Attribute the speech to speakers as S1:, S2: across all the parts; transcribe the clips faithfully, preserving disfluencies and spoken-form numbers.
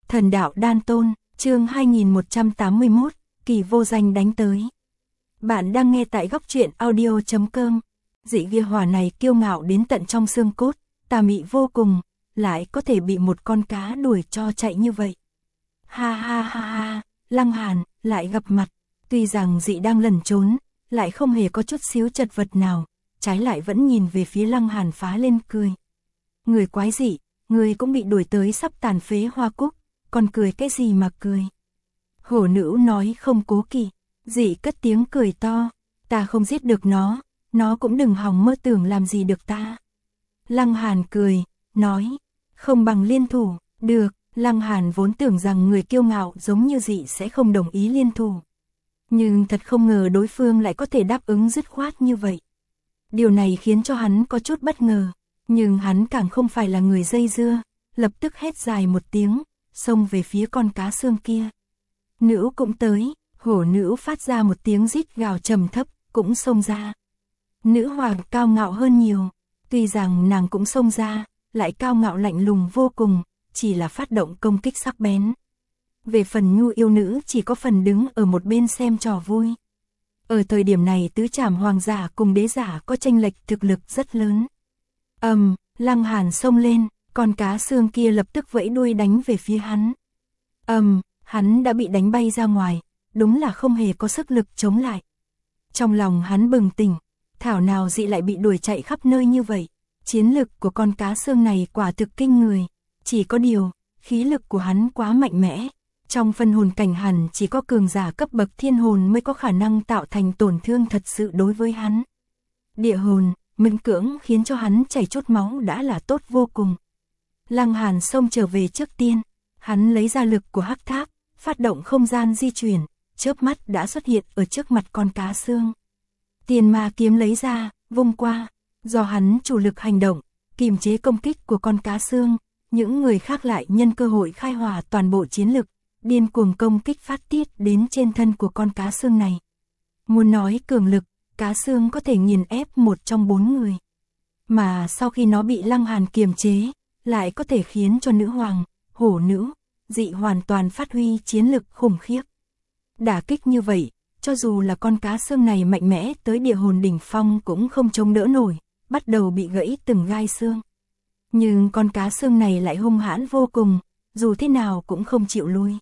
S1: Thần đạo đan tôn, chương hai nghìn một trăm tám mươi mốt, kỳ vô danh đánh tới. Bạn đang nghe tại góc truyện audio chấm com. Dị ghi hỏa này kiêu ngạo đến tận trong xương cốt, tà mị vô cùng, lại có thể bị một con cá đuổi cho chạy như vậy. Ha ha ha ha, Lăng Hàn lại gặp mặt, tuy rằng dị đang lẩn trốn, lại không hề có chút xíu chật vật nào, trái lại vẫn nhìn về phía Lăng Hàn phá lên cười. Người quái dị, người cũng bị đuổi tới sắp tàn phế hoa cúc, còn cười cái gì mà cười. Hổ nữ nói không cố kỵ, dị cất tiếng cười to, ta không giết được nó, nó cũng đừng hòng mơ tưởng làm gì được ta. Lăng Hàn cười, nói, không bằng liên thủ, được. Lăng Hàn vốn tưởng rằng người kiêu ngạo giống như dị sẽ không đồng ý liên thủ. Nhưng thật không ngờ đối phương lại có thể đáp ứng dứt khoát như vậy. Điều này khiến cho hắn có chút bất ngờ, nhưng hắn càng không phải là người dây dưa, lập tức hét dài một tiếng, xông về phía con cá xương kia. Nữ cũng tới, hổ nữ phát ra một tiếng rít gào trầm thấp, cũng xông ra. Nữ hoàng cao ngạo hơn nhiều, tuy rằng nàng cũng xông ra, lại cao ngạo lạnh lùng vô cùng, chỉ là phát động công kích sắc bén. Về phần Nhu yêu nữ chỉ có phần đứng ở một bên xem trò vui. Ở thời điểm này tứ trảm hoàng giả cùng đế giả có chênh lệch thực lực rất lớn. Ầm, um, Lăng Hàn xông lên, con cá xương kia lập tức vẫy đuôi đánh về phía hắn. Ầm, um, hắn đã bị đánh bay ra ngoài, đúng là không hề có sức lực chống lại. Trong lòng hắn bừng tỉnh, thảo nào dị lại bị đuổi chạy khắp nơi như vậy. Chiến lực của con cá xương này quả thực kinh người. Chỉ có điều, khí lực của hắn quá mạnh mẽ, trong phân hồn cảnh hẳn chỉ có cường giả cấp bậc thiên hồn mới có khả năng tạo thành tổn thương thật sự đối với hắn. Địa hồn, miễn cưỡng khiến cho hắn chảy chút máu đã là tốt vô cùng. Lăng Hàn xông trở về trước tiên, hắn lấy ra lực của hắc tháp, phát động không gian di chuyển, chớp mắt đã xuất hiện ở trước mặt con cá xương. Tiền ma kiếm lấy ra, vung qua, do hắn chủ lực hành động, kiềm chế công kích của con cá xương. Những người khác lại nhân cơ hội khai hỏa toàn bộ chiến lực, điên cuồng công kích phát tiết đến trên thân của con cá xương này. Muốn nói cường lực, cá xương có thể nghiền ép một trong bốn người. Mà sau khi nó bị Lăng Hàn kiềm chế, lại có thể khiến cho nữ hoàng, hổ nữ, dị hoàn toàn phát huy chiến lực khủng khiếp. Đả kích như vậy, cho dù là con cá xương này mạnh mẽ tới địa hồn đỉnh phong cũng không chống đỡ nổi, bắt đầu bị gãy từng gai xương. Nhưng con cá xương này lại hung hãn vô cùng, dù thế nào cũng không chịu lui.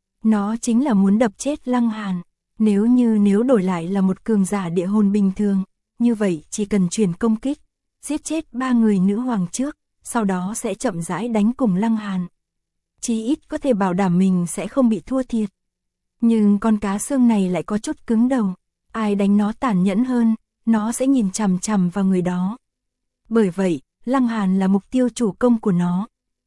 S1: Nó chính là muốn đập chết Lăng Hàn. Nếu như nếu đổi lại là một cường giả địa hồn bình thường, như vậy chỉ cần chuyển công kích, giết chết ba người nữ hoàng trước, sau đó sẽ chậm rãi đánh cùng Lăng Hàn. Chí ít có thể bảo đảm mình sẽ không bị thua thiệt. Nhưng con cá xương này lại có chút cứng đầu, ai đánh nó tàn nhẫn hơn, nó sẽ nhìn chằm chằm vào người đó. Bởi vậy, Lăng Hàn là mục tiêu chủ công của nó.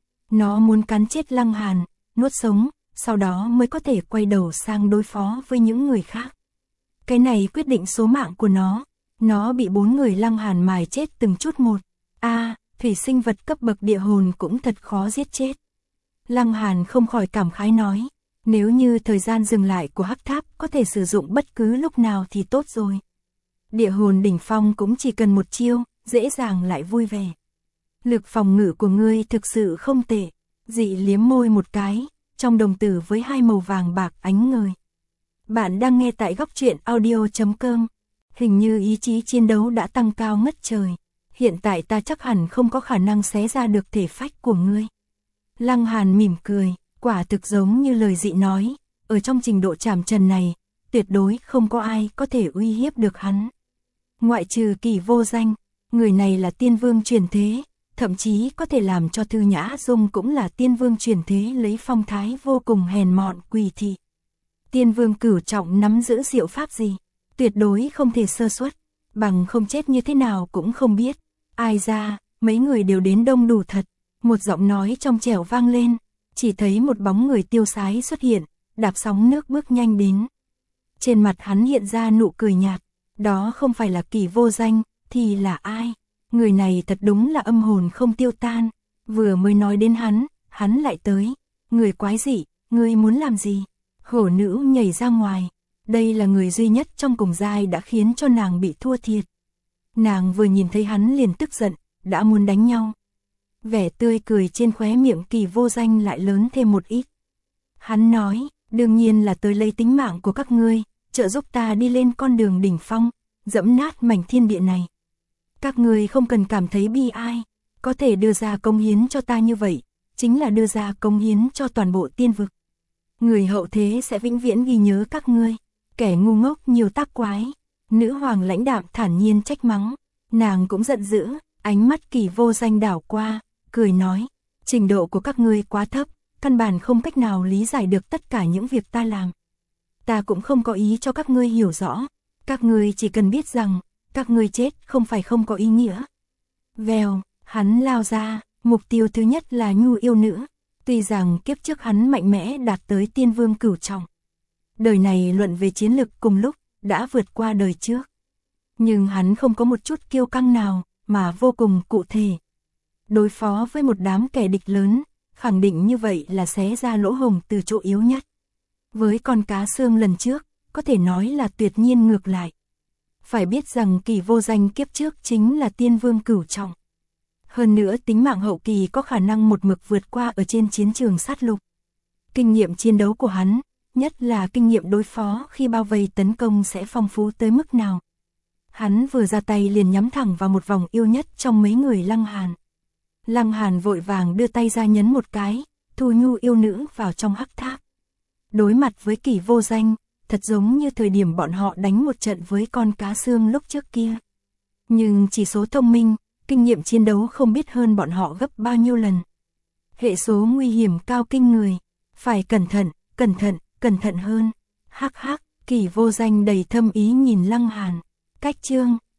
S1: Nó muốn cắn chết Lăng Hàn, nuốt sống, sau đó mới có thể quay đầu sang đối phó với những người khác. Cái này quyết định số mạng của nó. Nó bị bốn người Lăng Hàn mài chết từng chút một. A, à, thủy sinh vật cấp bậc địa hồn cũng thật khó giết chết. Lăng Hàn không khỏi cảm khái nói, nếu như thời gian dừng lại của hắc tháp có thể sử dụng bất cứ lúc nào thì tốt rồi. Địa hồn đỉnh phong cũng chỉ cần một chiêu, dễ dàng lại vui vẻ. Lực phòng ngự của ngươi thực sự không tệ. Dị liếm môi một cái, trong đồng tử với hai màu vàng bạc ánh ngời. Bạn đang nghe tại góc truyện audio chấm com. Hình như ý chí chiến đấu đã tăng cao ngất trời. Hiện tại ta chắc hẳn không có khả năng xé ra được thể phách của ngươi. Lăng Hàn mỉm cười, quả thực giống như lời dị nói. Ở trong trình độ trảm trần này, tuyệt đối không có ai có thể uy hiếp được hắn. Ngoại trừ Kỳ vô danh, người này là tiên vương truyền thế. Thậm chí có thể làm cho Thư Nhã Dung cũng là tiên vương truyền thế lấy phong thái vô cùng hèn mọn quỳ thị. Tiên vương cửu trọng nắm giữ diệu pháp gì, tuyệt đối không thể sơ suất, bằng không chết như thế nào cũng không biết. Ai ra, mấy người đều đến đông đủ thật. Một giọng nói trong trẻo vang lên, chỉ thấy một bóng người tiêu sái xuất hiện, đạp sóng nước bước nhanh đến. Trên mặt hắn hiện ra nụ cười nhạt, đó không phải là Kỳ vô danh, thì là ai? Người này thật đúng là âm hồn không tiêu tan, vừa mới nói đến hắn, hắn lại tới. Người quái dị, ngươi muốn làm gì? Hổ nữ nhảy ra ngoài, đây là người duy nhất trong cùng giai đã khiến cho nàng bị thua thiệt. Nàng vừa nhìn thấy hắn liền tức giận, đã muốn đánh nhau. Vẻ tươi cười trên khóe miệng Kỳ vô danh lại lớn thêm một ít, Hắn nói, đương nhiên là tới lấy tính mạng của các ngươi, trợ giúp ta đi lên con đường đỉnh phong, dẫm nát mảnh thiên địa này. Các ngươi không cần cảm thấy bi ai, có thể đưa ra công hiến cho ta như vậy, chính là đưa ra công hiến cho toàn bộ tiên vực. Người hậu thế sẽ vĩnh viễn ghi nhớ các ngươi, kẻ ngu ngốc nhiều tác quái. Nữ hoàng lãnh đạm thản nhiên trách mắng, nàng cũng giận dữ, ánh mắt Kỳ Vô Danh đảo qua, cười nói, trình độ của các ngươi quá thấp, căn bản không cách nào lý giải được tất cả những việc ta làm. Ta cũng không có ý cho các ngươi hiểu rõ, các ngươi chỉ cần biết rằng, các ngươi chết không phải không có ý nghĩa. Vèo, hắn lao ra, mục tiêu thứ nhất là Nhu yêu nữ, tuy rằng kiếp trước hắn mạnh mẽ đạt tới tiên vương cửu trọng. Đời này luận về chiến lực cùng lúc, đã vượt qua đời trước. Nhưng hắn không có một chút kiêu căng nào, mà vô cùng cụ thể. Đối phó với một đám kẻ địch lớn, khẳng định như vậy là xé ra lỗ hổng từ chỗ yếu nhất. Với con cá xương lần trước, có thể nói là tuyệt nhiên ngược lại. Phải biết rằng Kỳ Vô Danh kiếp trước chính là tiên vương cửu trọng. Hơn nữa tính mạng hậu kỳ có khả năng một mực vượt qua ở trên chiến trường sát lục. Kinh nghiệm chiến đấu của hắn, nhất là kinh nghiệm đối phó khi bao vây tấn công sẽ phong phú tới mức nào. Hắn vừa ra tay liền nhắm thẳng vào một vòng yêu nhất trong mấy người Lăng Hàn. Lăng Hàn vội vàng đưa tay ra nhấn một cái, thu Nhu yêu nữ vào trong hắc tháp. Đối mặt với Kỳ Vô Danh, thật giống như thời điểm bọn họ đánh một trận với con cá xương lúc trước kia. Nhưng chỉ số thông minh, kinh nghiệm chiến đấu không biết hơn bọn họ gấp bao nhiêu lần. Hệ số nguy hiểm cao kinh người, phải cẩn thận, cẩn thận, cẩn thận hơn. Hắc hắc, Kỳ Vô Danh đầy thâm ý nhìn Lăng Hàn. Cách chương